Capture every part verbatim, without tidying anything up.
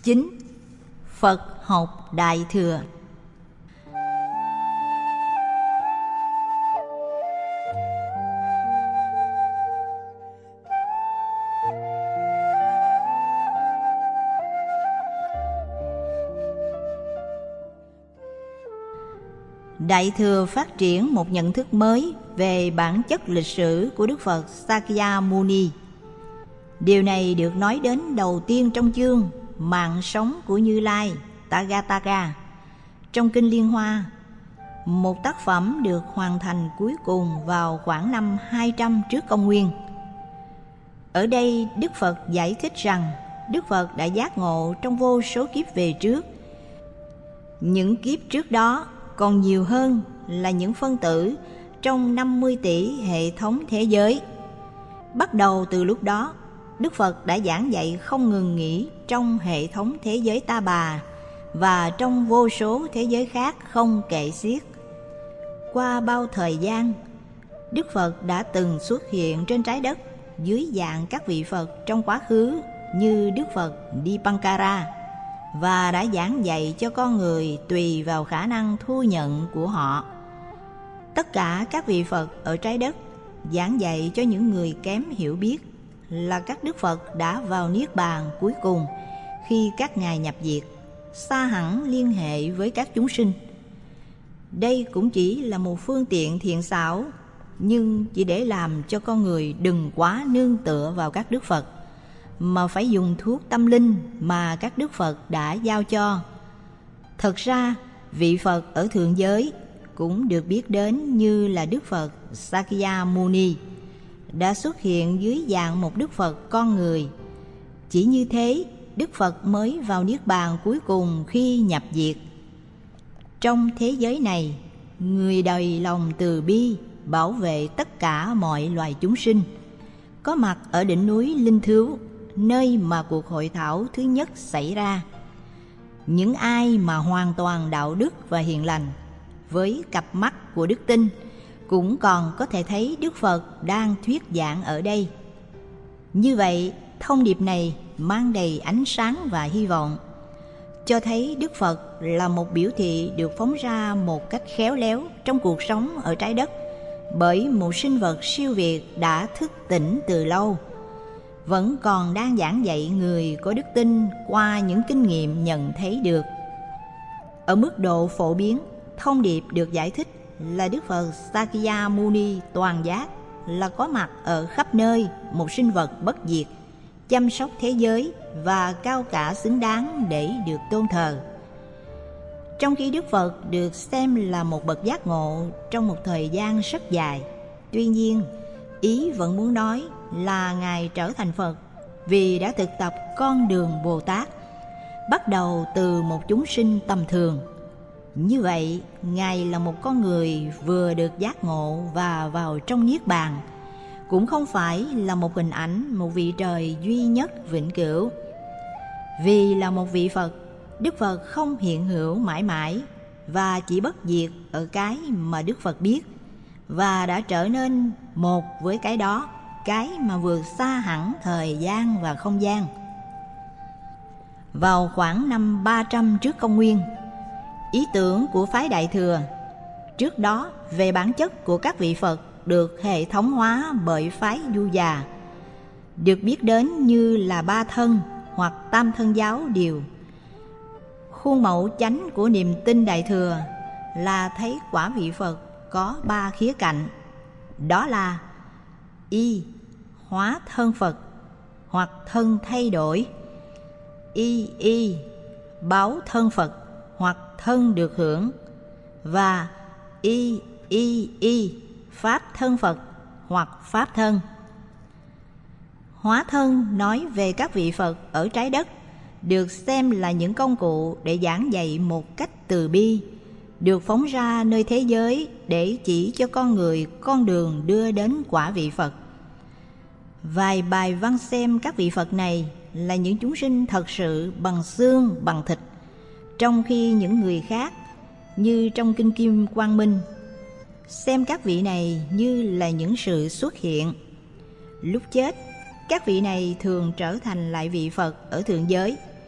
chín. Phật học Đại Thừa. Đại Thừa phát triển một nhận thức mới về bản chất lịch sử của Đức Phật Sakya Muni. Điều này được nói đến đầu tiên trong chương Mạng sống của Như Lai Tagataka trong Kinh Liên Hoa, một tác phẩm được hoàn thành cuối cùng vào khoảng năm hai trăm trước công nguyên. Ở đây Đức Phật giải thích rằng Đức Phật đã giác ngộ trong vô số kiếp về trước. Những kiếp trước đó còn nhiều hơn là những phân tử trong năm mươi tỷ hệ thống thế giới. Bắt đầu từ lúc đó, Đức Phật đã giảng dạy không ngừng nghỉ trong hệ thống thế giới Ta Bà và trong vô số thế giới khác không kể xiết. Qua bao thời gian, Đức Phật đã từng xuất hiện trên trái đất dưới dạng các vị Phật trong quá khứ như Đức Phật Dipankara, và đã giảng dạy cho con người tùy vào khả năng thu nhận của họ. Tất cả các vị Phật ở trái đất giảng dạy cho những người kém hiểu biết là các Đức Phật đã vào Niết Bàn cuối cùng khi các ngài nhập diệt, xa hẳn liên hệ với các chúng sinh. Đây cũng chỉ là một phương tiện thiện xảo, nhưng chỉ để làm cho con người đừng quá nương tựa vào các Đức Phật, mà phải dùng thuốc tâm linh mà các Đức Phật đã giao cho. Thật ra, vị Phật ở thượng giới cũng được biết đến như là Đức Phật Sakya Muni, đã xuất hiện dưới dạng một Đức Phật con người. Chỉ như thế, Đức Phật mới vào Niết Bàn cuối cùng khi nhập diệt. Trong thế giới này, người đầy lòng từ bi bảo vệ tất cả mọi loài chúng sinh, có mặt ở đỉnh núi Linh Thứu, nơi mà cuộc hội thảo thứ nhất xảy ra. Những ai mà hoàn toàn đạo đức và hiền lành, với cặp mắt của đức tin, cũng còn có thể thấy Đức Phật đang thuyết giảng ở đây. Như vậy, thông điệp này mang đầy ánh sáng và hy vọng, cho thấy Đức Phật là một biểu thị được phóng ra một cách khéo léo trong cuộc sống ở trái đất bởi một sinh vật siêu việt đã thức tỉnh từ lâu, vẫn còn đang giảng dạy người có đức tin qua những kinh nghiệm nhận thấy được. Ở mức độ phổ biến, thông điệp được giải thích là Đức Phật Sakya Muni toàn giác, là có mặt ở khắp nơi, một sinh vật bất diệt, chăm sóc thế giới và cao cả xứng đáng để được tôn thờ. Trong khi Đức Phật được xem là một bậc giác ngộ trong một thời gian rất dài, tuy nhiên ý vẫn muốn nói là Ngài trở thành Phật vì đã thực tập con đường Bồ Tát, bắt đầu từ một chúng sinh tầm thường. Như vậy, Ngài là một con người vừa được giác ngộ và vào trong Niết Bàn, cũng không phải là một hình ảnh một vị trời duy nhất vĩnh cửu. Vì là một vị Phật, Đức Phật không hiện hữu mãi mãi và chỉ bất diệt ở cái mà Đức Phật biết, và đã trở nên một với cái đó, cái mà vượt xa hẳn thời gian và không gian. Vào khoảng năm ba trăm trước công nguyên, ý tưởng của phái Đại Thừa trước đó về bản chất của các vị Phật được hệ thống hóa bởi phái Du Già, được biết đến như là ba thân hoặc tam thân giáo điều. Khuôn mẫu chánh của niềm tin Đại Thừa là thấy quả vị Phật có ba khía cạnh, đó là y hóa thân Phật hoặc thân thay đổi, y y báo thân Phật hoặc thân được hưởng, và y y y pháp thân Phật hoặc pháp thân. Hóa thân nói về các vị Phật ở trái đất, được xem là những công cụ để giảng dạy một cách từ bi, được phóng ra nơi thế giới để chỉ cho con người con đường đưa đến quả vị Phật. Vài bài văn xem các vị Phật này là những chúng sinh thật sự bằng xương bằng thịt, trong khi những người khác, như trong Kinh Kim Quang Minh, xem các vị này như là những sự xuất hiện. Lúc chết, các vị này thường trở thành lại vị Phật ở thượng giới,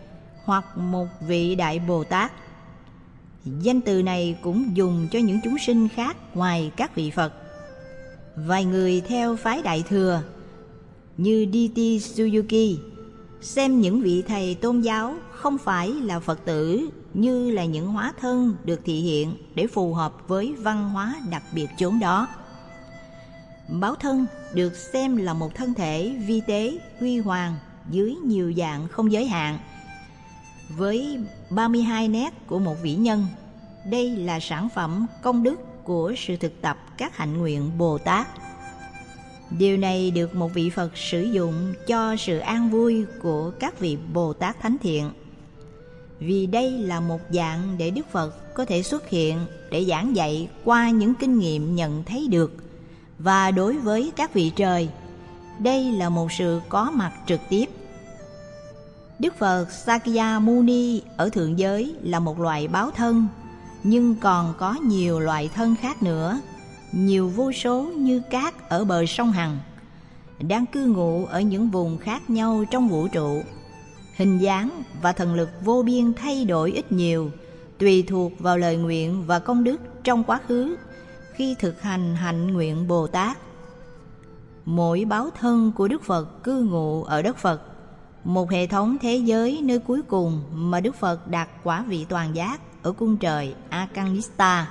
hoặc một vị Đại Bồ Tát. Danh từ này cũng dùng cho những chúng sinh khác ngoài các vị Phật. Vài người theo phái Đại Thừa như đê tê Suzuki xem những vị thầy tôn giáo không phải là Phật tử, như là những hóa thân được thị hiện để phù hợp với văn hóa đặc biệt chốn đó. Báo thân được xem là một thân thể vi tế, huy hoàng dưới nhiều dạng không giới hạn, với ba mươi hai nét của một vĩ nhân. Đây là sản phẩm công đức của sự thực tập các hạnh nguyện Bồ Tát. Điều này được một vị Phật sử dụng cho sự an vui của các vị Bồ Tát thánh thiện, vì đây là một dạng để Đức Phật có thể xuất hiện để giảng dạy qua những kinh nghiệm nhận thấy được. Và đối với các vị trời, đây là một sự có mặt trực tiếp. Đức Phật Sakya Muni ở thượng giới là một loại báo thân, nhưng còn có nhiều loại thân khác nữa, nhiều vô số như cát ở bờ sông Hằng, đang cư ngụ ở những vùng khác nhau trong vũ trụ. Hình dáng và thần lực vô biên thay đổi ít nhiều, tùy thuộc vào lời nguyện và công đức trong quá khứ khi thực hành hạnh nguyện Bồ Tát. Mỗi báo thân của Đức Phật cư ngụ ở đất Phật, một hệ thống thế giới nơi cuối cùng mà Đức Phật đạt quả vị toàn giác ở cung trời Akanishtha.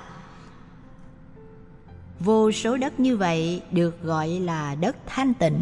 Vô số đất như vậy được gọi là đất thanh tịnh.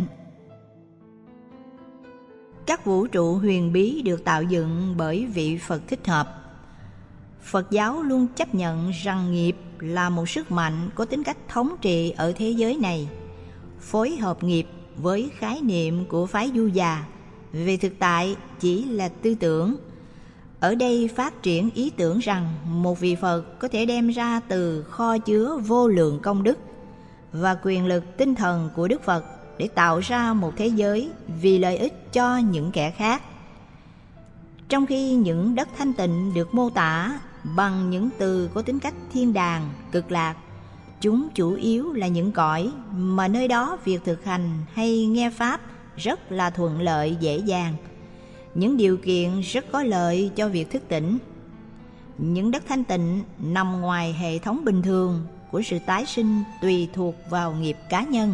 Các vũ trụ huyền bí được tạo dựng bởi vị Phật thích hợp. Phật giáo luôn chấp nhận rằng nghiệp là một sức mạnh có tính cách thống trị ở thế giới này. Phối hợp nghiệp với khái niệm của phái Du Già về thực tại chỉ là tư tưởng. Ở đây phát triển ý tưởng rằng một vị Phật có thể đem ra từ kho chứa vô lượng công đức và quyền lực tinh thần của Đức Phật để tạo ra một thế giới vì lợi ích cho những kẻ khác. Trong khi những đất thanh tịnh được mô tả bằng những từ có tính cách thiên đàng, cực lạc, chúng chủ yếu là những cõi mà nơi đó việc thực hành hay nghe Pháp rất là thuận lợi dễ dàng, những điều kiện rất có lợi cho việc thức tỉnh. Những đất thanh tịnh nằm ngoài hệ thống bình thường của sự tái sinh tùy thuộc vào nghiệp cá nhân.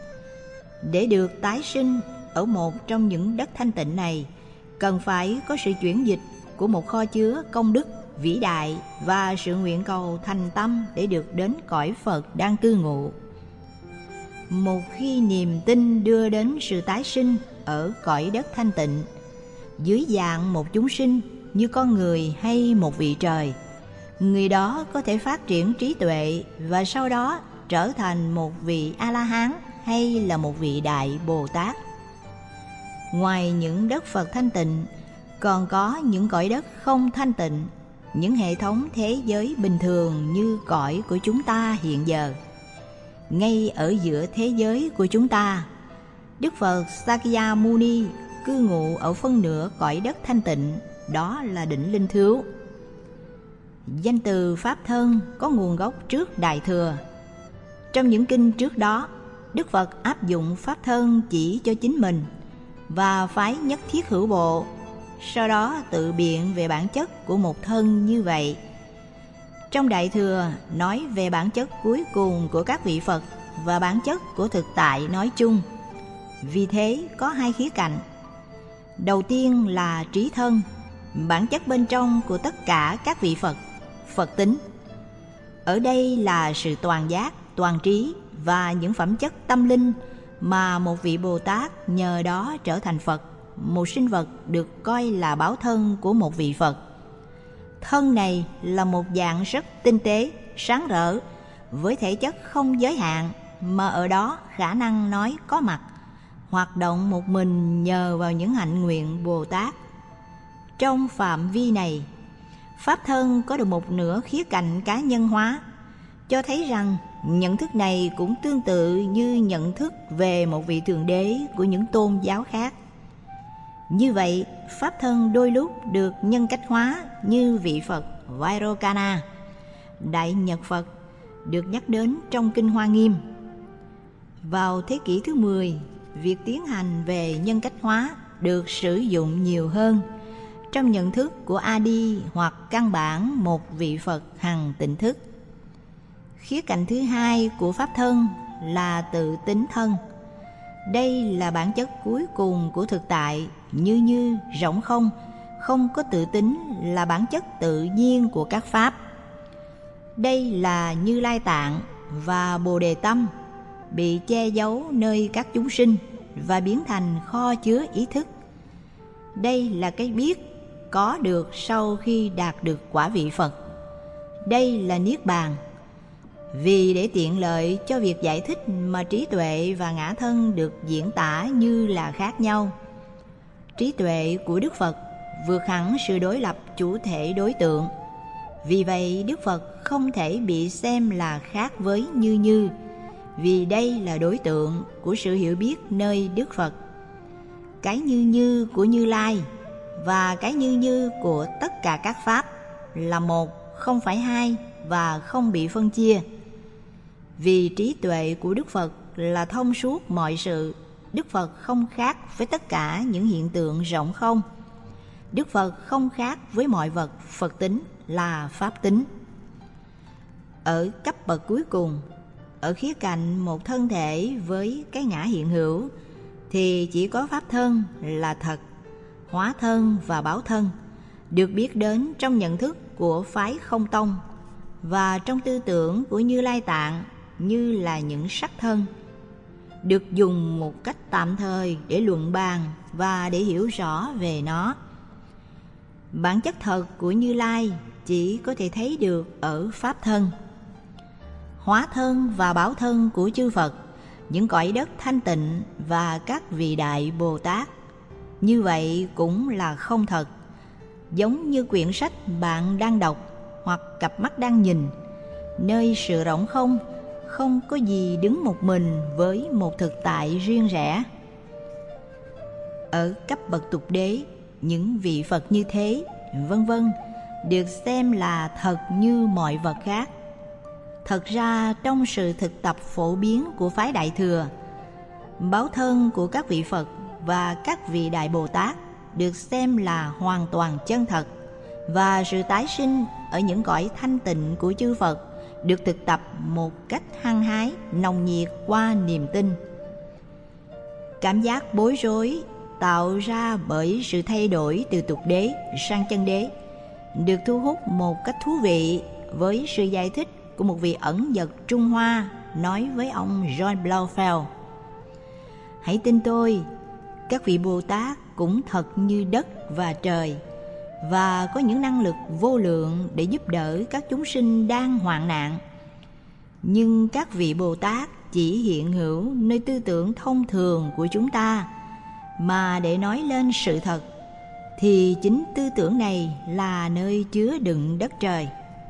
Để được tái sinh ở một trong những đất thanh tịnh này, cần phải có sự chuyển dịch của một kho chứa công đức vĩ đại và sự nguyện cầu thành tâm để được đến cõi Phật đang cư ngụ. Một khi niềm tin đưa đến sự tái sinh ở cõi đất thanh tịnh, dưới dạng một chúng sinh như con người hay một vị trời, người đó có thể phát triển trí tuệ và sau đó trở thành một vị A-la-hán hay là một vị Đại Bồ Tát. Ngoài những đất Phật thanh tịnh, còn có những cõi đất không thanh tịnh, những hệ thống thế giới bình thường như cõi của chúng ta hiện giờ. Ngay ở giữa thế giới của chúng ta, Đức Phật Sakya Muni cư ngụ ở phân nửa cõi đất thanh tịnh, đó là đỉnh Linh Thứu. Danh từ Pháp thân có nguồn gốc trước Đại Thừa. Trong những kinh trước đó, Đức Phật áp dụng Pháp thân chỉ cho chính mình và phái Nhất Thiết Hữu Bộ, sau đó tự biện về bản chất của một thân như vậy. Trong Đại Thừa nói về bản chất cuối cùng của các vị Phật và bản chất của thực tại nói chung. Vì thế có hai khía cạnh. Đầu tiên là trí thân, bản chất bên trong của tất cả các vị Phật, Phật tính. Ở đây là sự toàn giác, toàn trí và những phẩm chất tâm linh mà một vị Bồ Tát nhờ đó trở thành Phật, một sinh vật được coi là báo thân của một vị Phật. Thân này là một dạng rất tinh tế, sáng rỡ, với thể chất không giới hạn, mà ở đó khả năng nói có mặt, hoạt động một mình nhờ vào những hạnh nguyện Bồ Tát. Trong phạm vi này, Pháp thân có được một nửa khía cạnh cá nhân hóa, cho thấy rằng nhận thức này cũng tương tự như nhận thức về một vị Thượng Đế của những tôn giáo khác. Như vậy, Pháp thân đôi lúc được nhân cách hóa như vị Phật Vairocana, Đại Nhật Phật, được nhắc đến trong Kinh Hoa Nghiêm. Vào thế kỷ thứ mười, việc tiến hành về nhân cách hóa được sử dụng nhiều hơn, trong nhận thức của A-đi hoặc căn bản một vị Phật hằng tỉnh thức. Khía cạnh thứ hai của Pháp thân là tự tính thân. Đây là bản chất cuối cùng của thực tại, như như, rỗng không, không có tự tính, là bản chất tự nhiên của các Pháp. Đây là Như Lai Tạng và Bồ Đề Tâm bị che giấu nơi các chúng sinh và biến thành kho chứa ý thức. Đây là cái biết có được sau khi đạt được quả vị Phật. Đây là Niết Bàn. Vì để tiện lợi cho việc giải thích mà trí tuệ và ngã thân được diễn tả như là khác nhau. Trí tuệ của Đức Phật vượt hẳn sự đối lập chủ thể đối tượng. Vì vậy Đức Phật không thể bị xem là khác với Như Như, vì đây là đối tượng của sự hiểu biết nơi Đức Phật. Cái Như Như của Như Lai và cái Như Như của tất cả các Pháp là một, không phải hai, và không bị phân chia. Vì trí tuệ của Đức Phật là thông suốt mọi sự, Đức Phật không khác với tất cả những hiện tượng rỗng không. Đức Phật không khác với mọi vật Phật tính là Pháp tính. Ở cấp bậc cuối cùng, ở khía cạnh một thân thể với cái ngã hiện hữu, thì chỉ có Pháp thân là thật, hóa thân và báo thân được biết đến trong nhận thức của phái Không Tông và trong tư tưởng của Như Lai Tạng như là những sắc thân, được dùng một cách tạm thời để luận bàn và để hiểu rõ về nó. Bản chất thật của Như Lai chỉ có thể thấy được ở Pháp thân. Hóa thân và báo thân của chư Phật, những cõi đất thanh tịnh và các vị đại Bồ Tát, như vậy cũng là không thật. Giống như quyển sách bạn đang đọc hoặc cặp mắt đang nhìn, nơi sự rỗng không, không có gì đứng một mình với một thực tại riêng rẽ. Ở cấp bậc tục đế, những vị Phật như thế, vân vân, được xem là thật như mọi vật khác. Thật ra trong sự thực tập phổ biến của phái Đại Thừa, báo thân của các vị Phật và các vị Đại Bồ Tát được xem là hoàn toàn chân thật, và sự tái sinh ở những cõi thanh tịnh của chư Phật được thực tập một cách hăng hái, nồng nhiệt qua niềm tin. Cảm giác bối rối tạo ra bởi sự thay đổi từ tục đế sang chân đế được thu hút một cách thú vị với sự giải thích của một vị ẩn dật Trung Hoa nói với ông John Blaufeld: hãy tin tôi, các vị Bồ Tát cũng thật như đất và trời, và có những năng lực vô lượng để giúp đỡ các chúng sinh đang hoạn nạn. Nhưng các vị Bồ Tát chỉ hiện hữu nơi tư tưởng thông thường của chúng ta, mà để nói lên sự thật thì chính tư tưởng này là nơi chứa đựng đất trời.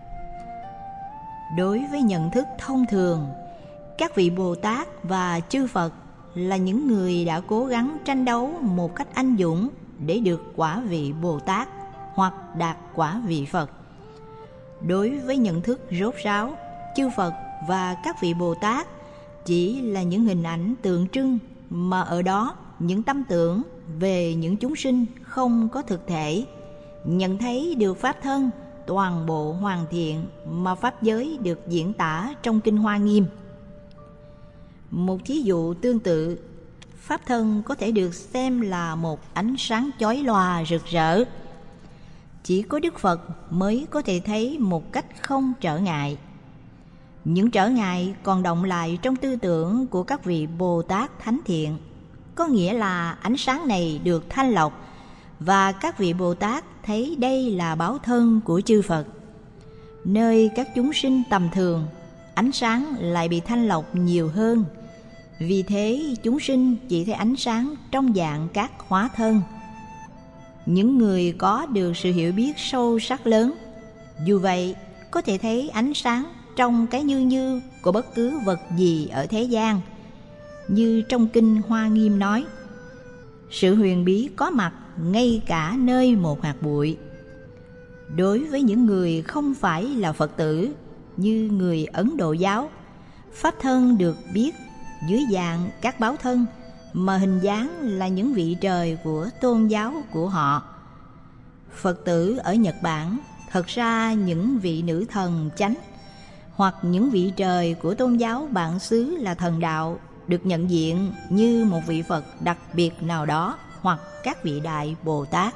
Đối với nhận thức thông thường, các vị Bồ Tát và chư Phật là những người đã cố gắng tranh đấu một cách anh dũng để được quả vị Bồ Tát hoặc đạt quả vị Phật. Đối với nhận thức rốt ráo, chư Phật và các vị Bồ Tát chỉ là những hình ảnh tượng trưng, mà ở đó những tâm tưởng về những chúng sinh không có thực thể, nhận thấy được Pháp thân toàn bộ hoàn thiện mà Pháp giới được diễn tả trong Kinh Hoa Nghiêm. Một thí dụ tương tự, Pháp thân có thể được xem là một ánh sáng chói lòa rực rỡ. Chỉ có Đức Phật mới có thể thấy một cách không trở ngại. Những trở ngại còn động lại trong tư tưởng của các vị Bồ Tát thánh thiện, có nghĩa là ánh sáng này được thanh lọc, và các vị Bồ Tát thấy đây là báo thân của chư Phật. Nơi các chúng sinh tầm thường, ánh sáng lại bị thanh lọc nhiều hơn. Vì thế chúng sinh chỉ thấy ánh sáng trong dạng các hóa thân. Những người có được sự hiểu biết sâu sắc lớn, dù vậy có thể thấy ánh sáng trong cái như như của bất cứ vật gì ở thế gian. Như trong Kinh Hoa Nghiêm nói, sự huyền bí có mặt ngay cả nơi một hạt bụi. Đối với những người không phải là Phật tử, như người Ấn Độ giáo, Pháp thân được biết dưới dạng các báo thân, mà hình dáng là những vị trời của tôn giáo của họ. Phật tử ở Nhật Bản, thật ra những vị nữ thần chánh hoặc những vị trời của tôn giáo bản xứ là thần đạo được nhận diện như một vị Phật đặc biệt nào đó hoặc các vị Đại Bồ Tát.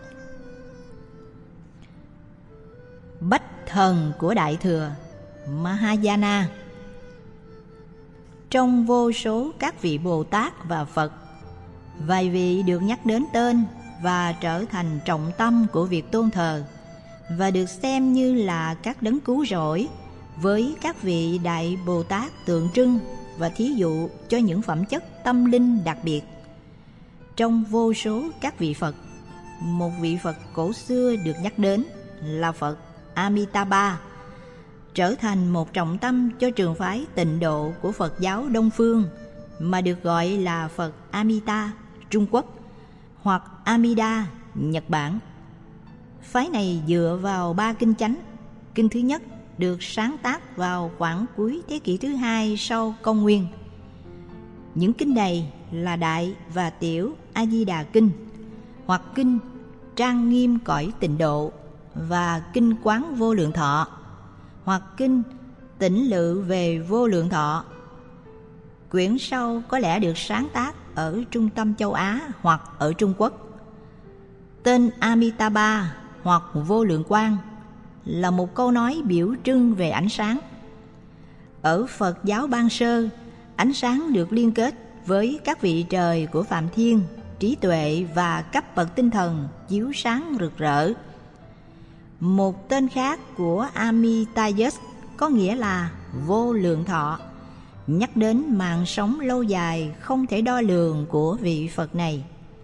Bách thần của Đại Thừa Mahayana. Trong vô số các vị Bồ Tát và Phật, vài vị được nhắc đến tên và trở thành trọng tâm của việc tôn thờ, và được xem như là các đấng cứu rỗi với các vị Đại Bồ Tát tượng trưng và thí dụ cho những phẩm chất tâm linh đặc biệt. Trong vô số các vị Phật, một vị Phật cổ xưa được nhắc đến là Phật Amitabha, trở thành một trọng tâm cho trường phái Tịnh Độ của Phật giáo Đông Phương, mà được gọi là Phật Amita Trung Quốc hoặc Amida Nhật Bản. Phái này dựa vào ba kinh chánh. Kinh thứ nhất được sáng tác vào khoảng cuối thế kỷ thứ hai sau công nguyên. Những kinh này là Đại và Tiểu A Di Đà Kinh, hoặc kinh Trang Nghiêm Cõi Tịnh Độ, và kinh Quán Vô Lượng Thọ, hoặc kinh Tĩnh Lự về Vô Lượng Thọ. Quyển sau có lẽ được sáng tác ở trung tâm châu Á hoặc ở Trung Quốc. Tên Amitabha hoặc Vô Lượng Quang là một câu nói biểu trưng về ánh sáng. Ở Phật giáo Ban Sơ, ánh sáng được liên kết với các vị trời của Phạm Thiên, trí tuệ và cấp bậc tinh thần chiếu sáng rực rỡ. Một tên khác của Amitayus có nghĩa là vô lượng thọ, nhắc đến mạng sống lâu dài không thể đo lường của vị Phật này.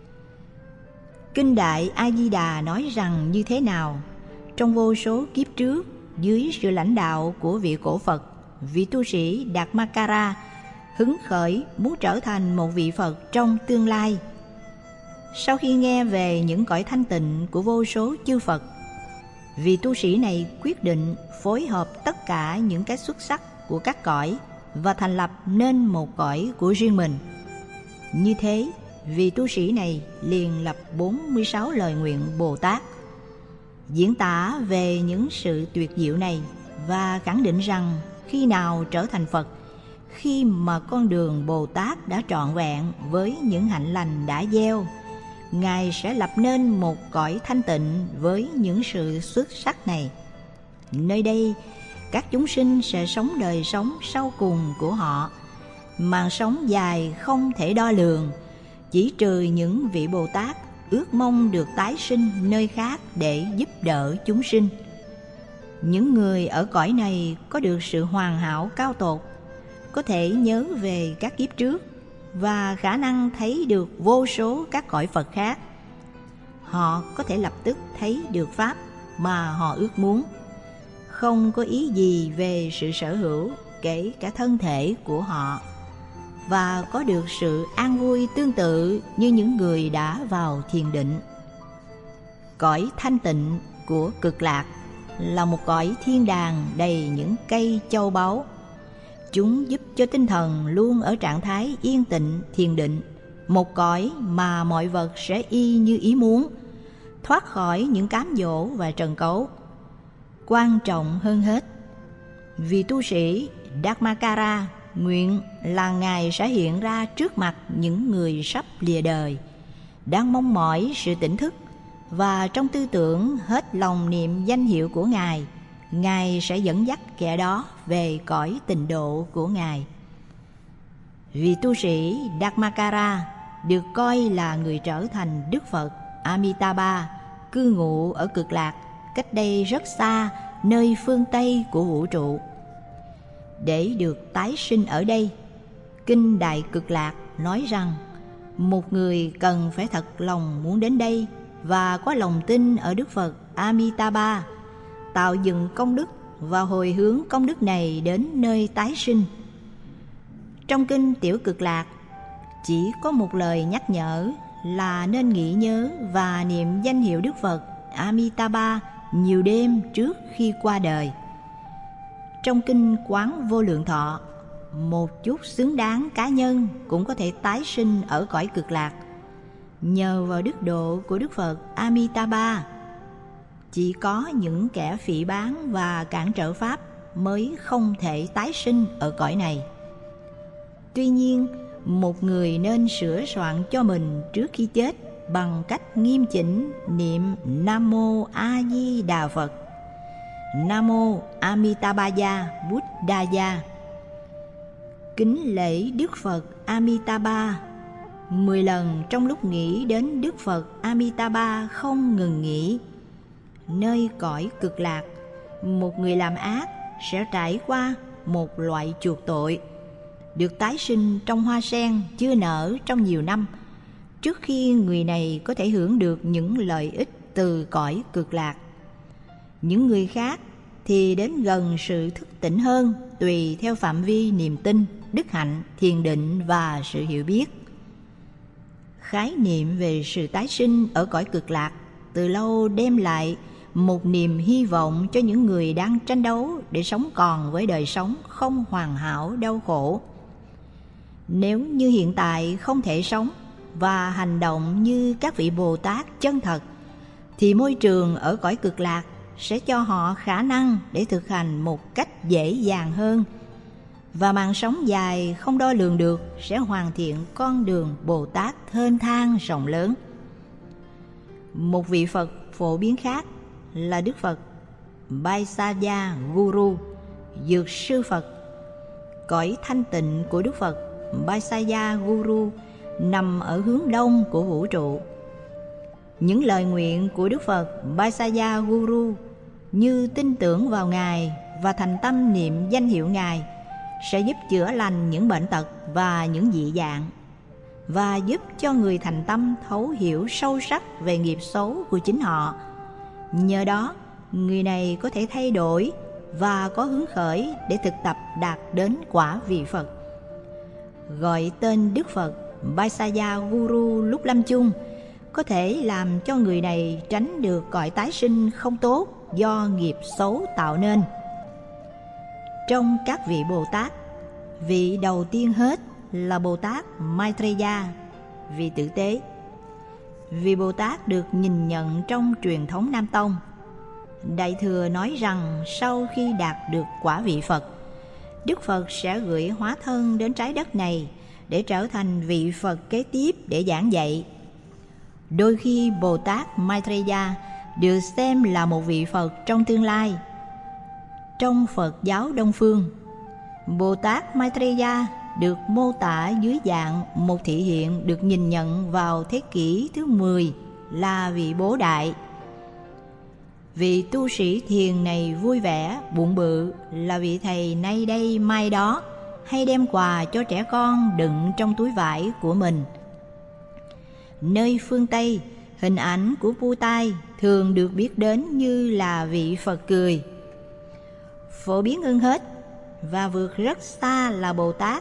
Kinh Đại A Di Đà nói rằng như thế nào? Trong vô số kiếp trước, dưới sự lãnh đạo của vị cổ Phật, vị tu sĩ Đạt Makara hứng khởi muốn trở thành một vị Phật trong tương lai. Sau khi nghe về những cõi thanh tịnh của vô số chư Phật, vị tu sĩ này quyết định phối hợp tất cả những cái xuất sắc của các cõi và thành lập nên một cõi của riêng mình. Như thế, vị tu sĩ này liền lập bốn mươi sáu lời nguyện Bồ Tát, diễn tả về những sự tuyệt diệu này và khẳng định rằng khi nào trở thành Phật, khi mà con đường Bồ Tát đã trọn vẹn với những hạnh lành đã gieo, Ngài sẽ lập nên một cõi thanh tịnh với những sự xuất sắc này. Nơi đây, các chúng sinh sẽ sống đời sống sau cùng của họ, màn sống dài không thể đo lường, chỉ trừ những vị Bồ Tát ước mong được tái sinh nơi khác để giúp đỡ chúng sinh. Những người ở cõi này có được sự hoàn hảo cao tột, có thể nhớ về các kiếp trước và khả năng thấy được vô số các cõi Phật khác. Họ có thể lập tức thấy được Pháp mà họ ước muốn, không có ý gì về sự sở hữu, kể cả thân thể của họ, và có được sự an vui tương tự như những người đã vào thiền định. Cõi thanh tịnh của Cực Lạc là một cõi thiên đàng đầy những cây châu báu. Chúng giúp cho tinh thần luôn ở trạng thái yên tịnh, thiền định, một cõi mà mọi vật sẽ y như ý muốn, thoát khỏi những cám dỗ và trần cấu. Quan trọng hơn hết, vì tu sĩ Dhammakara nguyện là Ngài sẽ hiện ra trước mặt những người sắp lìa đời, đang mong mỏi sự tỉnh thức, và trong tư tưởng hết lòng niệm danh hiệu của Ngài, Ngài sẽ dẫn dắt kẻ đó về cõi tịnh độ của Ngài. Vì tu sĩ Dhammakara được coi là người trở thành Đức Phật Amitabha, cư ngụ ở Cực Lạc, cách đây rất xa, nơi phương Tây của vũ trụ. Để được tái sinh ở đây, Kinh Đại Cực Lạc nói rằng một người cần phải thật lòng muốn đến đây và có lòng tin ở Đức Phật Amitabha, tạo dựng công đức và hồi hướng công đức này đến nơi tái sinh. Trong Kinh Tiểu Cực Lạc chỉ có một lời nhắc nhở là nên nghĩ nhớ và niệm danh hiệu Đức Phật Amitabha nhiều đêm trước khi qua đời. Trong Kinh Quán Vô Lượng Thọ, một chút xứng đáng cá nhân cũng có thể tái sinh ở cõi Cực Lạc. Nhờ vào đức độ của Đức Phật Amitabha, Chỉ có những kẻ phỉ báng và cản trở Pháp mới không thể tái sinh ở cõi này. Tuy nhiên, một người nên sửa soạn cho mình trước khi chết bằng cách nghiêm chỉnh niệm Nam Mô A Di Đà Phật, Nam Mô Amitabhaya Buddhaya, kính lễ Đức Phật Amitabha mười lần trong lúc nghĩ đến Đức Phật Amitabha không ngừng nghỉ. Nơi cõi cực lạc, một người làm ác sẽ trải qua một loại chuộc tội, được tái sinh trong hoa sen chưa nở trong nhiều năm, trước khi người này có thể hưởng được những lợi ích từ cõi cực lạc. Những người khác thì đến gần sự thức tỉnh hơn tùy theo phạm vi niềm tin, đức hạnh, thiền định và sự hiểu biết. Khái niệm về sự tái sinh ở cõi cực lạc từ lâu đem lại một niềm hy vọng cho những người đang tranh đấu để sống còn với đời sống không hoàn hảo đau khổ. Nếu như hiện tại không thể sống và hành động như các vị Bồ Tát chân thật, thì môi trường ở cõi cực lạc sẽ cho họ khả năng để thực hành một cách dễ dàng hơn, và mạng sống dài không đo lường được sẽ hoàn thiện con đường Bồ Tát thênh thang rộng lớn. Một vị Phật phổ biến khác là Đức Phật Vaisaya Guru, Dược sư Phật. Cõi thanh tịnh của Đức Phật Vaisaya Guru nằm ở hướng đông của vũ trụ. Những lời nguyện của Đức Phật Vaisaya Guru như tin tưởng vào Ngài và thành tâm niệm danh hiệu Ngài sẽ giúp chữa lành những bệnh tật và những dị dạng, và giúp cho người thành tâm thấu hiểu sâu sắc về nghiệp xấu của chính họ. Nhờ đó, người này có thể thay đổi và có hứng khởi để thực tập đạt đến quả vị Phật. Gọi tên Đức Phật Vaisaya Guru lúc lâm chung có thể làm cho người này tránh được cõi tái sinh không tốt do nghiệp xấu tạo nên. Trong các vị Bồ Tát, vị đầu tiên hết là Bồ Tát Maitreya, vị tử tế. Vị Bồ Tát được nhìn nhận trong truyền thống Nam Tông. Đại Thừa nói rằng sau khi đạt được quả vị Phật, Đức Phật sẽ gửi hóa thân đến trái đất này để trở thành vị Phật kế tiếp để giảng dạy. Đôi khi Bồ Tát Maitreya được xem là một vị Phật trong tương lai. Trong Phật giáo Đông Phương, Bồ Tát Maitreya được mô tả dưới dạng một thị hiện được nhìn nhận vào thế kỷ thứ mười là vị Bố Đại. Vị tu sĩ thiền này vui vẻ, bụng bự là vị thầy nay đây mai đó, hay đem quà cho trẻ con đựng trong túi vải của mình. Nơi phương Tây, hình ảnh của Putai thường được biết đến như là vị Phật cười. Phổ biến hơn hết và vượt rất xa là Bồ Tát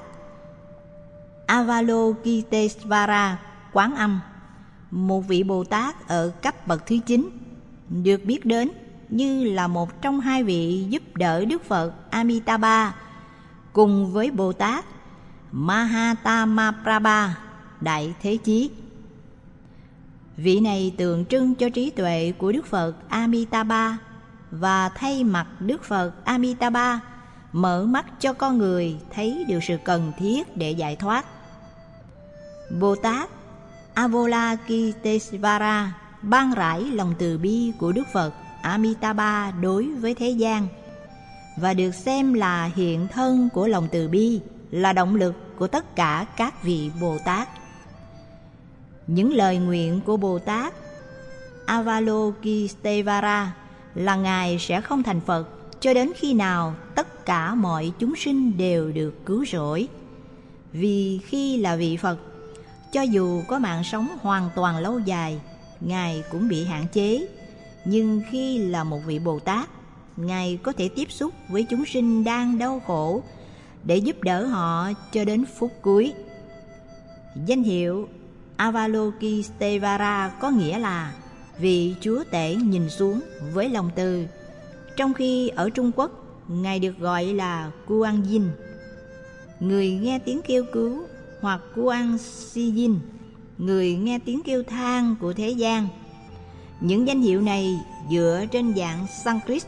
Avalokitesvara Quán Âm, một vị Bồ Tát ở cấp bậc thứ chín, được biết đến như là một trong hai vị giúp đỡ Đức Phật Amitabha cùng với Bồ Tát Mahatamaprabha Đại Thế Chí. Vị này tượng trưng cho trí tuệ của Đức Phật Amitabha và thay mặt Đức Phật Amitabha mở mắt cho con người thấy được sự cần thiết để giải thoát. Bồ Tát Avalokitesvara ban rãi lòng từ bi của Đức Phật Amitabha đối với thế gian, và được xem là hiện thân của lòng từ bi, là động lực của tất cả các vị Bồ Tát. Những lời nguyện của Bồ Tát Avalokitesvara là Ngài sẽ không thành Phật cho đến khi nào tất cả mọi chúng sinh đều được cứu rỗi. Vì khi là vị Phật, cho dù có mạng sống hoàn toàn lâu dài, Ngài cũng bị hạn chế. Nhưng khi là một vị Bồ Tát, Ngài có thể tiếp xúc với chúng sinh đang đau khổ để giúp đỡ họ cho đến phút cuối. Danh hiệu Avalokitesvara có nghĩa là vị Chúa Tể nhìn xuống với lòng từ. Trong khi ở Trung Quốc, Ngài được gọi là Kuan Yin, người nghe tiếng kêu cứu, hoặc Kuan Si Yin, người nghe tiếng kêu than của thế gian. Những danh hiệu này dựa trên dạng Sanskrit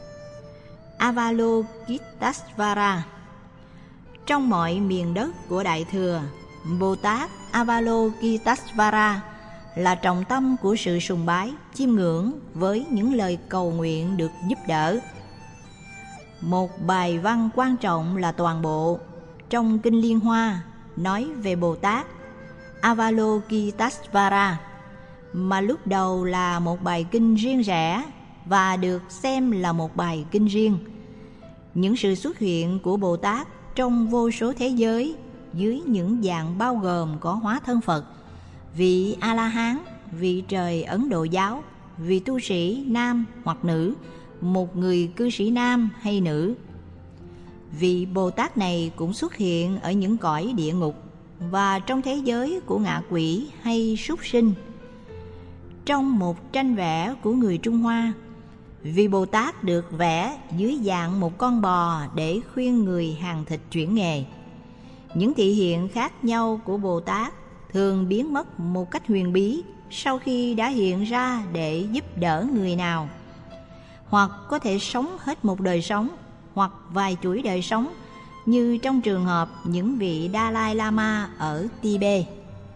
Avalokitesvara. Trong mọi miền đất của Đại Thừa, Bồ Tát Avalokitesvara là trọng tâm của sự sùng bái, chiêm ngưỡng với những lời cầu nguyện được giúp đỡ. Một bài văn quan trọng là toàn bộ trong Kinh Liên Hoa nói về Bồ Tát Avalokitesvara, mà lúc đầu là một bài kinh riêng rẽ và được xem là một bài kinh riêng. Những sự xuất hiện của Bồ Tát trong vô số thế giới dưới những dạng bao gồm có hóa thân Phật, vị A-la-hán, vị trời Ấn Độ giáo, vị tu sĩ nam hoặc nữ, một người cư sĩ nam hay nữ. Vị Bồ Tát này cũng xuất hiện ở những cõi địa ngục và trong thế giới của ngạ quỷ hay súc sinh. Trong một tranh vẽ của người Trung Hoa, vị Bồ Tát được vẽ dưới dạng một con bò để khuyên người hàng thịt chuyển nghề. Những thị hiện khác nhau của Bồ Tát thường biến mất một cách huyền bí sau khi đã hiện ra để giúp đỡ người nào, hoặc có thể sống hết một đời sống hoặc vài chuỗi đời sống, như trong trường hợp những vị Dalai Lama ở Tibet.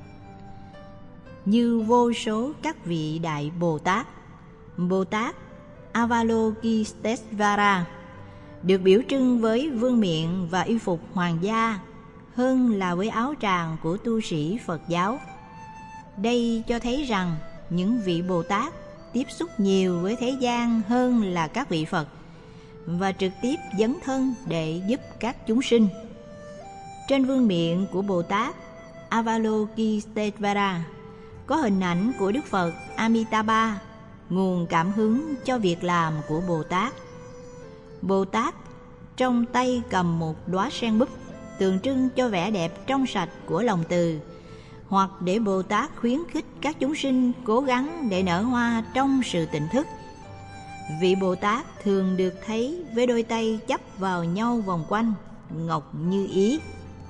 Như vô số các vị Đại Bồ Tát, Bồ Tát Avalokitesvara được biểu trưng với vương miện và y phục hoàng gia hơn là với áo tràng của tu sĩ Phật giáo. Đây cho thấy rằng những vị Bồ Tát tiếp xúc nhiều với thế gian hơn là các vị Phật và trực tiếp dấn thân để giúp các chúng sinh. Trên vương miện của Bồ Tát Avalokitesvara có hình ảnh của Đức Phật Amitabha, nguồn cảm hứng cho việc làm của Bồ Tát. Bồ Tát trong tay cầm một đóa sen búp, tượng trưng cho vẻ đẹp trong sạch của lòng từ, hoặc để Bồ Tát khuyến khích các chúng sinh cố gắng để nở hoa trong sự tỉnh thức. Vị Bồ Tát thường được thấy với đôi tay chắp vào nhau vòng quanh, ngọc như ý.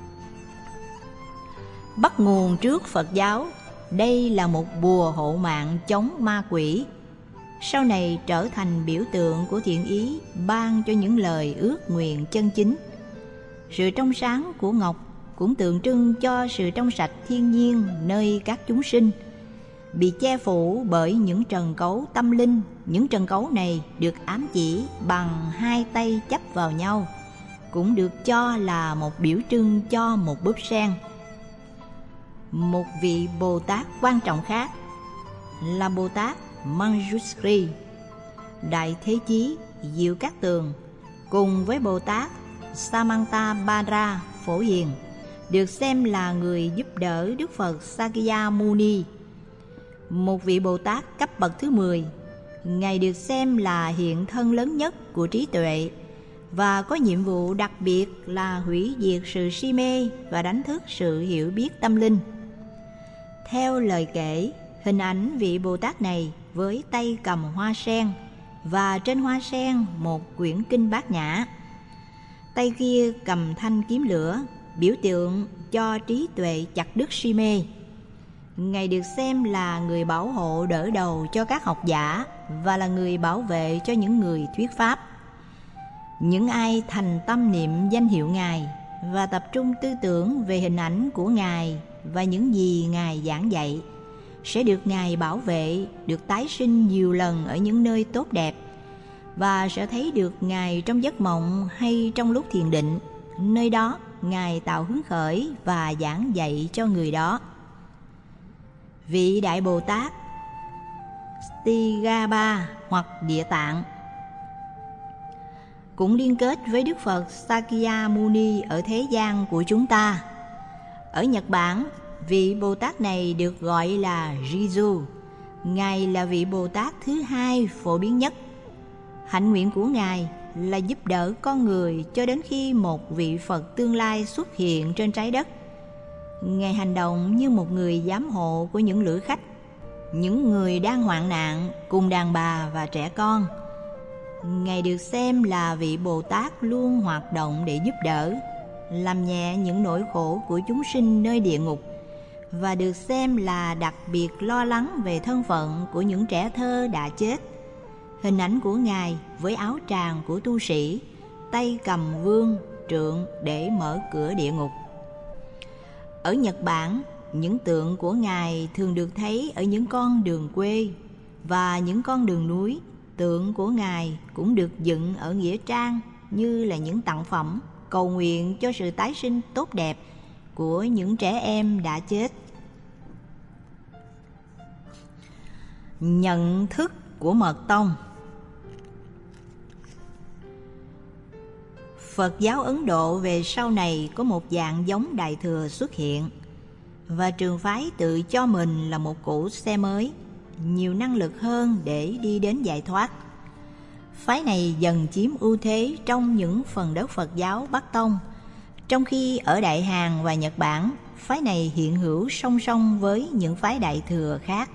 Bắt nguồn trước Phật giáo, đây là một bùa hộ mạng chống ma quỷ, sau này trở thành biểu tượng của thiện ý ban cho những lời ước nguyện chân chính. Sự trong sáng của ngọc cũng tượng trưng cho sự trong sạch thiên nhiên nơi các chúng sinh bị che phủ bởi những trần cấu tâm linh. Những trần cấu này được ám chỉ bằng hai tay chắp vào nhau, cũng được cho là một biểu trưng cho một búp sen. Một vị Bồ Tát quan trọng khác là Bồ Tát Manjushri, Đại Thế Chí, Diệu Cát Tường, cùng với Bồ Tát Samantabhadra Phổ Hiền, được xem là người giúp đỡ Đức Phật Sakya Muni, một vị Bồ Tát cấp bậc thứ mười. Ngài được xem là hiện thân lớn nhất của trí tuệ và có nhiệm vụ đặc biệt là hủy diệt sự si mê và đánh thức sự hiểu biết tâm linh. Theo lời kể, hình ảnh vị Bồ Tát này với tay cầm hoa sen và trên hoa sen một quyển kinh Bát Nhã, tay kia cầm thanh kiếm lửa, biểu tượng cho trí tuệ chặt đứt si mê. Ngài được xem là người bảo hộ đỡ đầu cho các học giả và là người bảo vệ cho những người thuyết pháp. Những ai thành tâm niệm danh hiệu Ngài và tập trung tư tưởng về hình ảnh của Ngài và những gì Ngài giảng dạy sẽ được Ngài bảo vệ, được tái sinh nhiều lần ở những nơi tốt đẹp, và sẽ thấy được Ngài trong giấc mộng hay trong lúc thiền định. Nơi đó Ngài tạo hứng khởi và giảng dạy cho người đó. Vị Đại Bồ Tát Stigaba hoặc Địa Tạng cũng liên kết với Đức Phật Sakya Muni ở thế gian của chúng ta. Ở Nhật Bản, vị Bồ Tát này được gọi là Rizu. Ngài là vị Bồ Tát thứ hai phổ biến nhất. Hạnh nguyện của Ngài là giúp đỡ con người cho đến khi một vị Phật tương lai xuất hiện trên trái đất. Ngài hành động như một người giám hộ của những lữ khách, những người đang hoạn nạn cùng đàn bà và trẻ con. Ngài được xem là vị Bồ Tát luôn hoạt động để giúp đỡ, làm nhẹ những nỗi khổ của chúng sinh nơi địa ngục và được xem là đặc biệt lo lắng về thân phận của những trẻ thơ đã chết. Hình ảnh của Ngài với áo tràng của tu sĩ, tay cầm vương, trượng để mở cửa địa ngục. Ở Nhật Bản, những tượng của Ngài thường được thấy ở những con đường quê và những con đường núi. Tượng của Ngài cũng được dựng ở nghĩa trang như là những tặng phẩm cầu nguyện cho sự tái sinh tốt đẹp của những trẻ em đã chết. Nhận thức của Mật Tông. Phật giáo Ấn Độ về sau này có một dạng giống Đại Thừa xuất hiện, và trường phái tự cho mình là một cỗ xe mới, nhiều năng lực hơn để đi đến giải thoát. Phái này dần chiếm ưu thế trong những phần đất Phật giáo Bắc Tông, trong khi ở Đại Hàn và Nhật Bản, phái này hiện hữu song song với những phái Đại Thừa khác.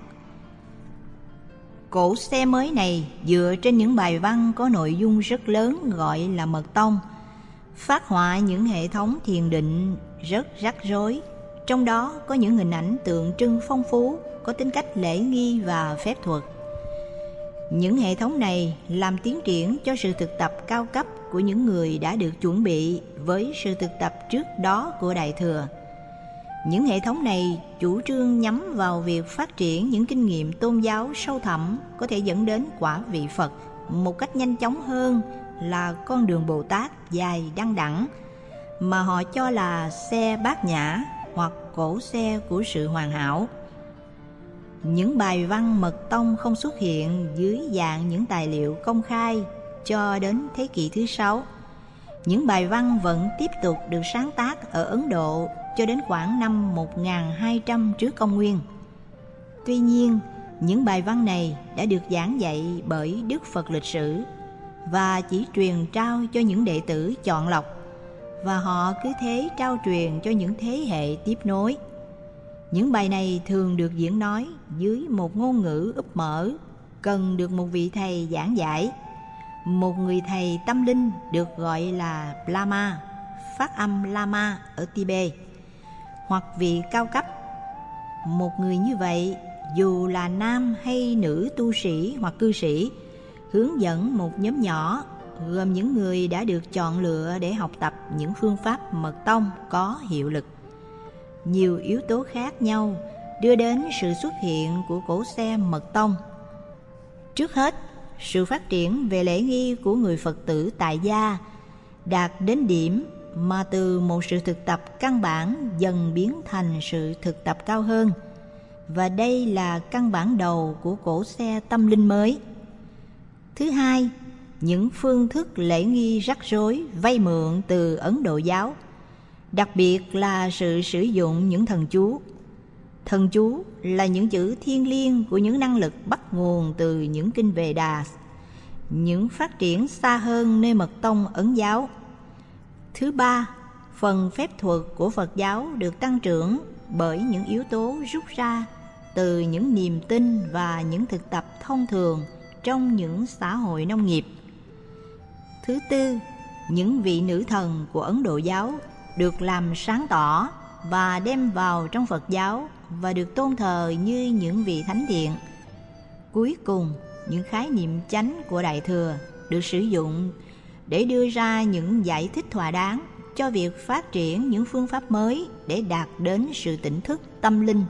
Cỗ xe mới này dựa trên những bài văn có nội dung rất lớn gọi là Mật Tông, phát họa những hệ thống thiền định rất rắc rối, trong đó có những hình ảnh tượng trưng phong phú, có tính cách lễ nghi và phép thuật. Những hệ thống này làm tiến triển cho sự thực tập cao cấp của những người đã được chuẩn bị với sự thực tập trước đó của Đại Thừa. Những hệ thống này chủ trương nhắm vào việc phát triển những kinh nghiệm tôn giáo sâu thẳm có thể dẫn đến quả vị Phật một cách nhanh chóng hơn là con đường Bồ Tát dài đăng đẳng mà họ cho là xe bát nhã hoặc cỗ xe của sự hoàn hảo. Những bài văn Mật Tông không xuất hiện dưới dạng những tài liệu công khai cho đến thế kỷ thứ sáu. Những bài văn vẫn tiếp tục được sáng tác ở Ấn Độ cho đến khoảng năm một nghìn hai trăm trước công nguyên. Tuy nhiên, những bài văn này đã được giảng dạy bởi Đức Phật lịch sử và chỉ truyền trao cho những đệ tử chọn lọc, và họ cứ thế trao truyền cho những thế hệ tiếp nối. Những bài này thường được diễn nói dưới một ngôn ngữ úp mở, cần được một vị thầy giảng giải. Một người thầy tâm linh được gọi là Lama, phát âm Lama ở Tibet, hoặc vị cao cấp. Một người như vậy, dù là nam hay nữ tu sĩ hoặc cư sĩ, hướng dẫn một nhóm nhỏ gồm những người đã được chọn lựa để học tập những phương pháp Mật Tông có hiệu lực. Nhiều yếu tố khác nhau đưa đến sự xuất hiện của cỗ xe Mật Tông. Trước hết, sự phát triển về lễ nghi của người Phật tử tại gia đạt đến điểm mà từ một sự thực tập căn bản dần biến thành sự thực tập cao hơn, và đây là căn bản đầu của cỗ xe tâm linh mới. Thứ hai, những phương thức lễ nghi rắc rối vay mượn từ Ấn Độ giáo, đặc biệt là sự sử dụng những thần chú. Thần chú là những chữ thiêng liêng của những năng lực bắt nguồn từ những kinh Vedas, những phát triển xa hơn nơi Mật Tông Ấn giáo. Thứ ba, phần phép thuật của Phật giáo được tăng trưởng bởi những yếu tố rút ra từ những niềm tin và những thực tập thông thường trong những xã hội nông nghiệp. Thứ tư, những vị nữ thần của Ấn Độ giáo được làm sáng tỏ và đem vào trong Phật giáo và được tôn thờ như những vị thánh thiện. Cuối cùng, những khái niệm chánh của Đại Thừa được sử dụng để đưa ra những giải thích thỏa đáng cho việc phát triển những phương pháp mới để đạt đến sự tỉnh thức tâm linh.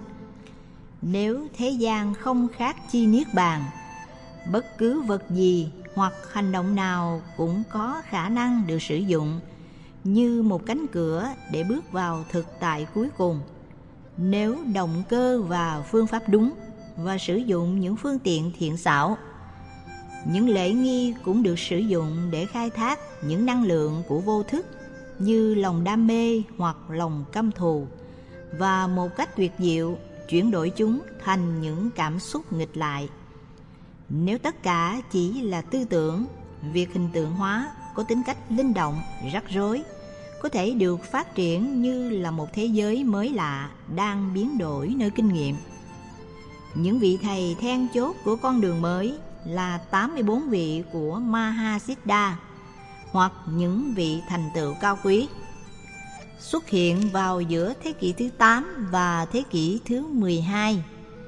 Nếu thế gian không khác chi niết bàn, bất cứ vật gì hoặc hành động nào cũng có khả năng được sử dụng như một cánh cửa để bước vào thực tại cuối cùng, nếu động cơ và phương pháp đúng và sử dụng những phương tiện thiện xảo. Những lễ nghi cũng được sử dụng để khai thác những năng lượng của vô thức như lòng đam mê hoặc lòng căm thù, và một cách tuyệt diệu chuyển đổi chúng thành những cảm xúc nghịch lại. Nếu tất cả chỉ là tư tưởng, việc hình tượng hóa có tính cách linh động, rắc rối, có thể được phát triển như là một thế giới mới lạ đang biến đổi nơi kinh nghiệm. Những vị thầy then chốt của con đường mới là tám mươi bốn vị của Mahasiddha, hoặc những vị thành tựu cao quý. xuất hiện vào giữa thế kỷ thứ tám và thế kỷ thứ mười hai.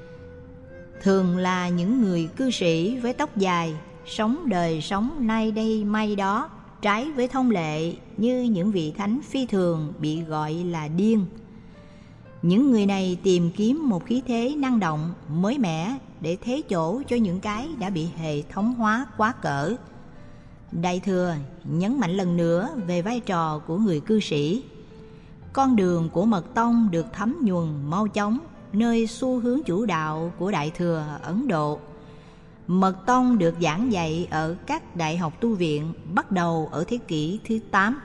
Thường là những người cư sĩ với tóc dài, sống đời sống nay đây mai đó, trái với thông lệ, như những vị thánh phi thường bị gọi là điên. Những người này tìm kiếm một khí thế năng động, mới mẻ để thế chỗ cho những cái đã bị hệ thống hóa quá cỡ. Đại Thừa nhấn mạnh lần nữa về vai trò của người cư sĩ. Con đường của Mật Tông được thấm nhuần mau chóng nơi xu hướng chủ đạo của Đại Thừa Ấn Độ. Mật Tông được giảng dạy ở các đại học tu viện bắt đầu ở thế kỷ thứ tám.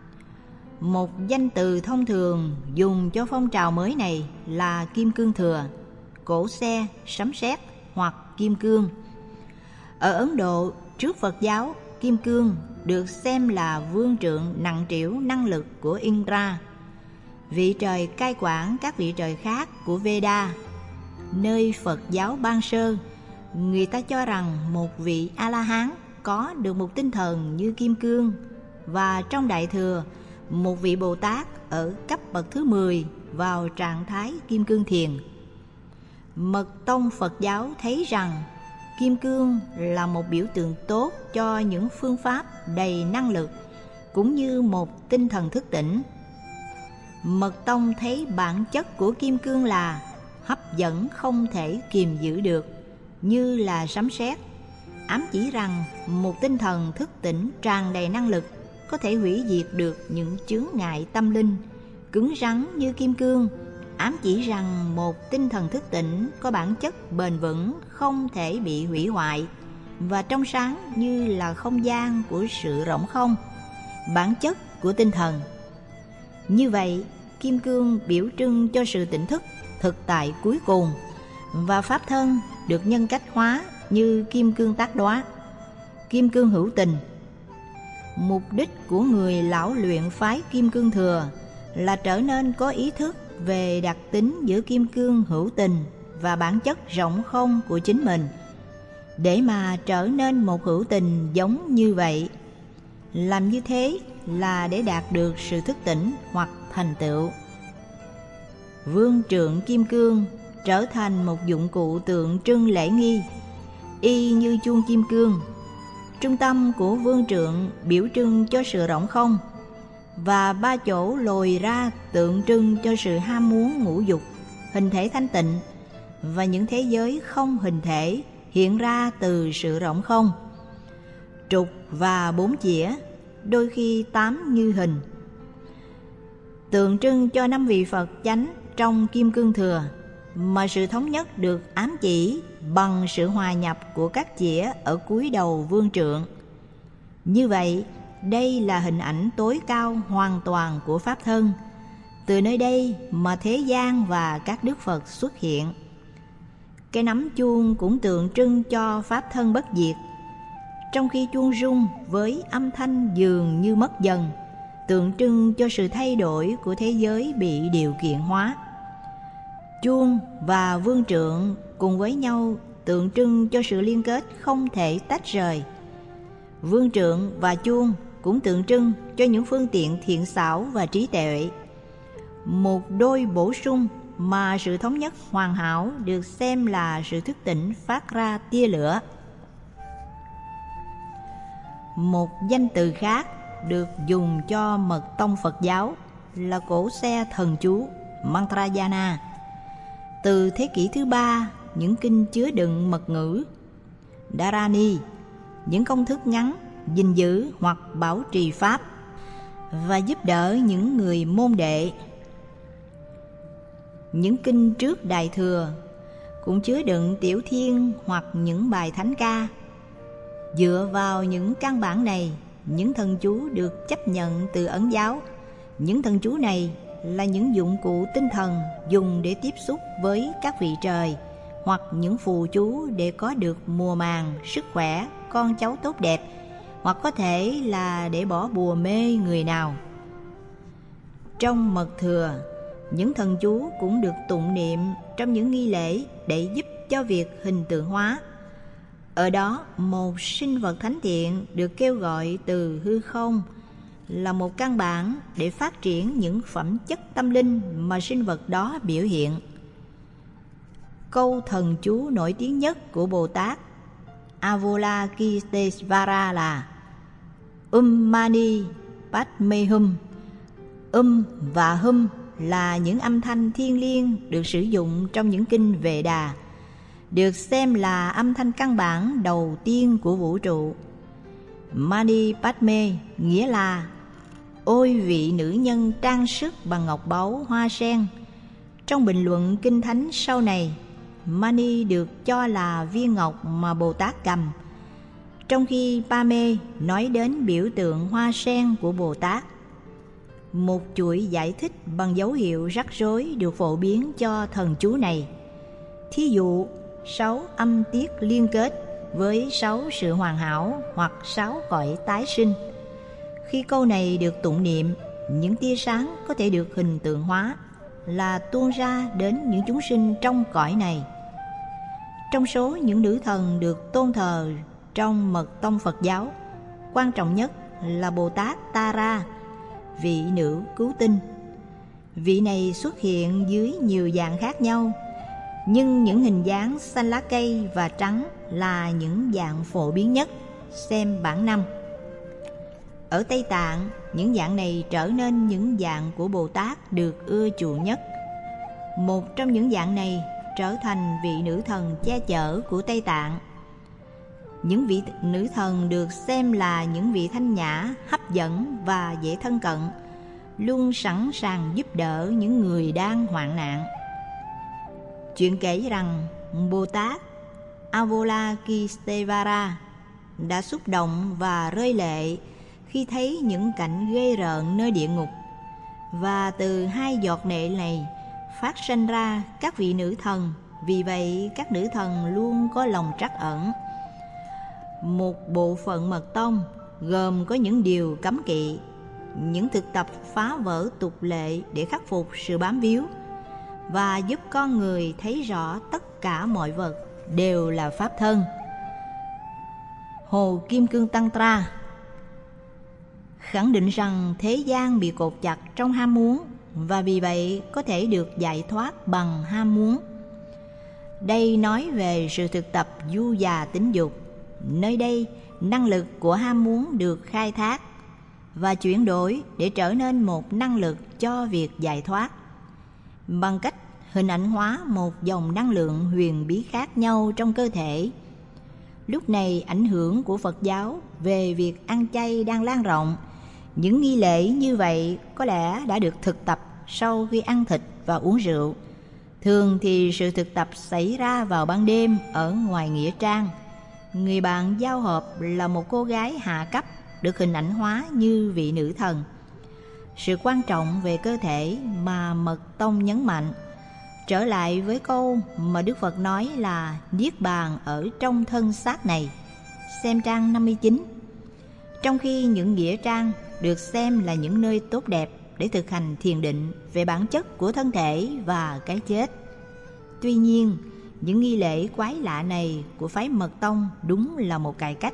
Một danh từ thông thường dùng cho phong trào mới này là Kim Cương Thừa, cỗ xe, sấm sét hoặc kim cương. Ở Ấn Độ, trước Phật giáo, kim cương được xem là vương trượng nặng trĩu năng lực của Indra, vị trời cai quản các vị trời khác của Veda. Nơi Phật giáo ban sơ, người ta cho rằng một vị A-la-hán có được một tinh thần như kim cương, và trong Đại Thừa, một vị Bồ Tát ở cấp bậc thứ mười vào trạng thái kim cương thiền. Mật Tông Phật giáo thấy rằng kim cương là một biểu tượng tốt cho những phương pháp đầy năng lực, cũng như một tinh thần thức tỉnh. Mật Tông thấy bản chất của kim cương là hấp dẫn không thể kiềm giữ được, như là sấm sét, ám chỉ rằng một tinh thần thức tỉnh tràn đầy năng lực có thể hủy diệt được những chướng ngại tâm linh. Cứng rắn như kim cương, ám chỉ rằng một tinh thần thức tỉnh có bản chất bền vững, không thể bị hủy hoại, và trong sáng như là không gian của sự rỗng không, bản chất của tinh thần. Như vậy, kim cương biểu trưng cho sự tỉnh thức, thực tại cuối cùng, và pháp thân được nhân cách hóa như kim cương tác đoá, kim cương hữu tình. Mục đích của người lão luyện phái Kim Cương Thừa là trở nên có ý thức về đặc tính giữa kim cương hữu tình và bản chất rỗng không của chính mình, để mà trở nên một hữu tình giống như vậy. Làm như thế là để đạt được sự thức tỉnh hoặc thành tựu. Vương trượng kim cương trở thành một dụng cụ tượng trưng lễ nghi, y như chuông kim cương. Trung tâm của vương trượng biểu trưng cho sự rỗng không, và ba chỗ lồi ra tượng trưng cho sự ham muốn ngũ dục, hình thể thanh tịnh, và những thế giới không hình thể hiện ra từ sự rỗng không. Trục và bốn chĩa, đôi khi tám như hình, tượng trưng cho năm vị Phật chánh trong Kim Cương Thừa, mà sự thống nhất được ám chỉ bằng sự hòa nhập của các chĩa ở cuối đầu vương trượng. Như vậy, đây là hình ảnh tối cao hoàn toàn của Pháp thân. Từ nơi đây mà thế gian và các đức Phật xuất hiện. Cái nắm chuông cũng tượng trưng cho Pháp thân bất diệt, trong khi chuông rung với âm thanh dường như mất dần, tượng trưng cho sự thay đổi của thế giới bị điều kiện hóa. Chuông và vương trượng cùng với nhau tượng trưng cho sự liên kết không thể tách rời. Vương trượng và chuông cũng tượng trưng cho những phương tiện thiện xảo và trí tuệ, một đôi bổ sung mà sự thống nhất hoàn hảo được xem là sự thức tỉnh phát ra tia lửa. Một danh từ khác được dùng cho mật tông Phật giáo là cổ xe thần chú Mantrayana. Từ thế kỷ thứ ba, những kinh chứa đựng mật ngữ Dharani, những công thức ngắn gìn giữ hoặc bảo trì pháp và giúp đỡ những người môn đệ. Những kinh trước Đại Thừa cũng chứa đựng tiểu thiên hoặc những bài thánh ca. Dựa vào những căn bản này, những thần chú được chấp nhận từ Ấn giáo. Những thần chú này là những dụng cụ tinh thần dùng để tiếp xúc với các vị trời, hoặc những phù chú để có được mùa màng, sức khỏe, con cháu tốt đẹp, hoặc có thể là để bỏ bùa mê người nào. Trong mật thừa, những thần chú cũng được tụng niệm trong những nghi lễ để giúp cho việc hình tượng hóa. Ở đó, một sinh vật thánh thiện được kêu gọi từ hư không, là một căn bản để phát triển những phẩm chất tâm linh mà sinh vật đó biểu hiện. Câu thần chú nổi tiếng nhất của Bồ Tát Avalokitesvara là Um Mani Padme Hum. Um và Hum là những âm thanh thiêng liêng được sử dụng trong những kinh Veda, được xem là âm thanh căn bản đầu tiên của vũ trụ. Mani Padme nghĩa là ôi vị nữ nhân trang sức bằng ngọc báu hoa sen. Trong bình luận kinh thánh sau này, Mani được cho là viên ngọc mà Bồ Tát cầm, trong khi Padme nói đến biểu tượng hoa sen của Bồ Tát. Một chuỗi giải thích bằng dấu hiệu rắc rối được phổ biến cho thần chú này. Thí dụ, sáu âm tiết liên kết với sáu sự hoàn hảo hoặc sáu cõi tái sinh. Khi câu này được tụng niệm, những tia sáng có thể được hình tượng hóa là tuôn ra đến những chúng sinh trong cõi này. Trong số những nữ thần được tôn thờ trong mật tông Phật giáo, quan trọng nhất là Bồ Tát Tara, vị nữ cứu tinh. Vị này xuất hiện dưới nhiều dạng khác nhau, nhưng những hình dáng xanh lá cây và trắng là những dạng phổ biến nhất. Xem bảng năm. Ở Tây Tạng, những dạng này trở nên những dạng của Bồ Tát được ưa chuộng nhất. Một trong những dạng này trở thành vị nữ thần che chở của Tây Tạng. Những vị nữ thần được xem là những vị thanh nhã, hấp dẫn và dễ thân cận, luôn sẵn sàng giúp đỡ những người đang hoạn nạn. Chuyện kể rằng Bồ Tát Avalokitesvara đã xúc động và rơi lệ khi thấy những cảnh ghê rợn nơi địa ngục, và từ hai giọt lệ này phát sinh ra các vị nữ thần. Vì vậy các nữ thần luôn có lòng trắc ẩn. Một bộ phận mật tông gồm có những điều cấm kỵ, những thực tập phá vỡ tục lệ để khắc phục sự bám víu và giúp con người thấy rõ tất cả mọi vật đều là pháp thân. Hồ Kim Cương Tantra khẳng định rằng thế gian bị cột chặt trong ham muốn, và vì vậy có thể được giải thoát bằng ham muốn. Đây nói về sự thực tập du già tính dục. Nơi đây, năng lực của ham muốn được khai thác và chuyển đổi để trở nên một năng lực cho việc giải thoát, bằng cách hình ảnh hóa một dòng năng lượng huyền bí khác nhau trong cơ thể. Lúc này, ảnh hưởng của Phật giáo về việc ăn chay đang lan rộng. Những nghi lễ như vậy có lẽ đã được thực tập sau khi ăn thịt và uống rượu. Thường thì sự thực tập xảy ra vào ban đêm ở ngoài nghĩa trang. Người bạn giao hợp là một cô gái hạ cấp được hình ảnh hóa như vị nữ thần. Sự quan trọng về cơ thể mà Mật Tông nhấn mạnh trở lại với câu mà Đức Phật nói là Niết Bàn ở trong thân xác này. Xem trang năm mươi chín. Trong khi những nghĩa trang được xem là những nơi tốt đẹp để thực hành thiền định về bản chất của thân thể và cái chết. Tuy nhiên, những nghi lễ quái lạ này của phái Mật Tông đúng là một cải cách.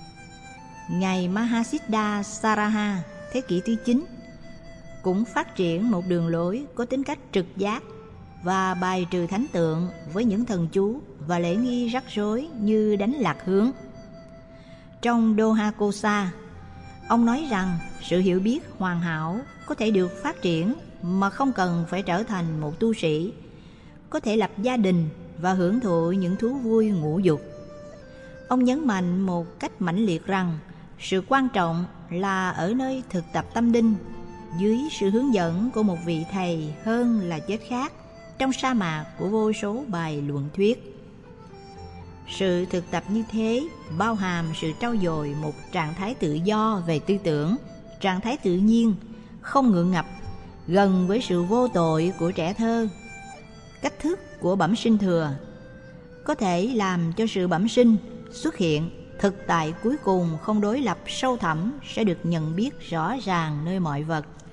Ngài Mahasiddha Saraha thế kỷ thứ chín cũng phát triển một đường lối có tính cách trực giác và bài trừ thánh tượng với những thần chú và lễ nghi rắc rối như đánh lạc hướng. Trong Doha Kosa, ông nói rằng sự hiểu biết hoàn hảo có thể được phát triển mà không cần phải trở thành một tu sĩ, có thể lập gia đình và hưởng thụ những thú vui ngũ dục. Ông nhấn mạnh một cách mãnh liệt rằng sự quan trọng là ở nơi thực tập tâm linh dưới sự hướng dẫn của một vị thầy hơn là chết khác trong sa mạc của vô số bài luận thuyết. Sự thực tập như thế bao hàm sự trau dồi một trạng thái tự do về tư tưởng, trạng thái tự nhiên, không ngượng ngập, gần với sự vô tội của trẻ thơ. Cách thức của bẩm sinh thừa có thể làm cho sự bẩm sinh xuất hiện thực tại cuối cùng không đối lập sâu thẳm sẽ được nhận biết rõ ràng nơi mọi vật.